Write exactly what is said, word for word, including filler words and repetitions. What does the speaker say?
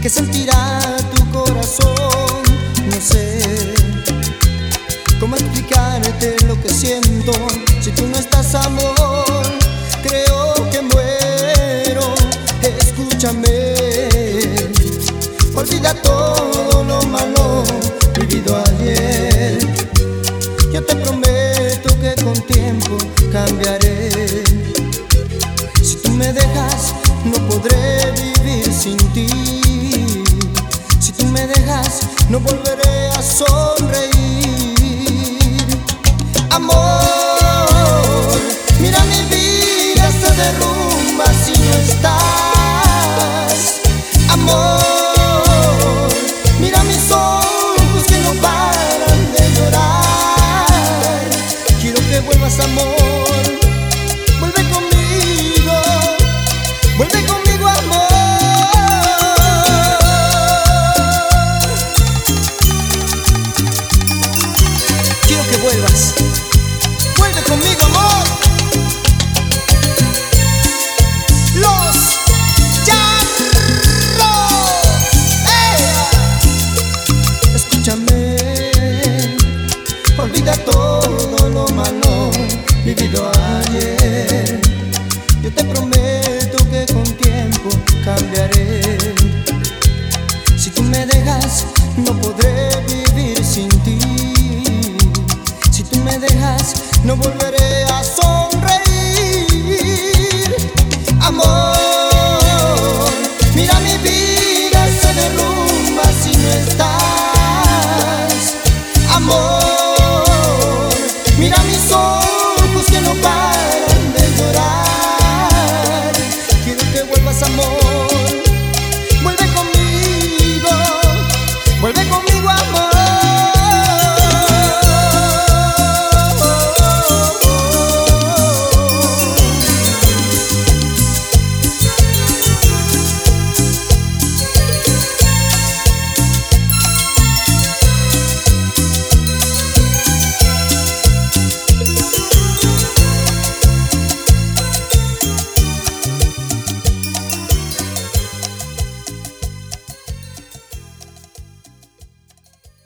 ¿Qué sentirá tu corazón? No sé cómo explicarte lo que siento. Si tú no estás, amor, creo que muero. Escúchame, olvida todo lo malo vivido ayer. Yo te prometo que con tiempo cambiaré. Si tú me dejas, no podré vivir sin ti. Si tú me dejas, no volveré a sonreír.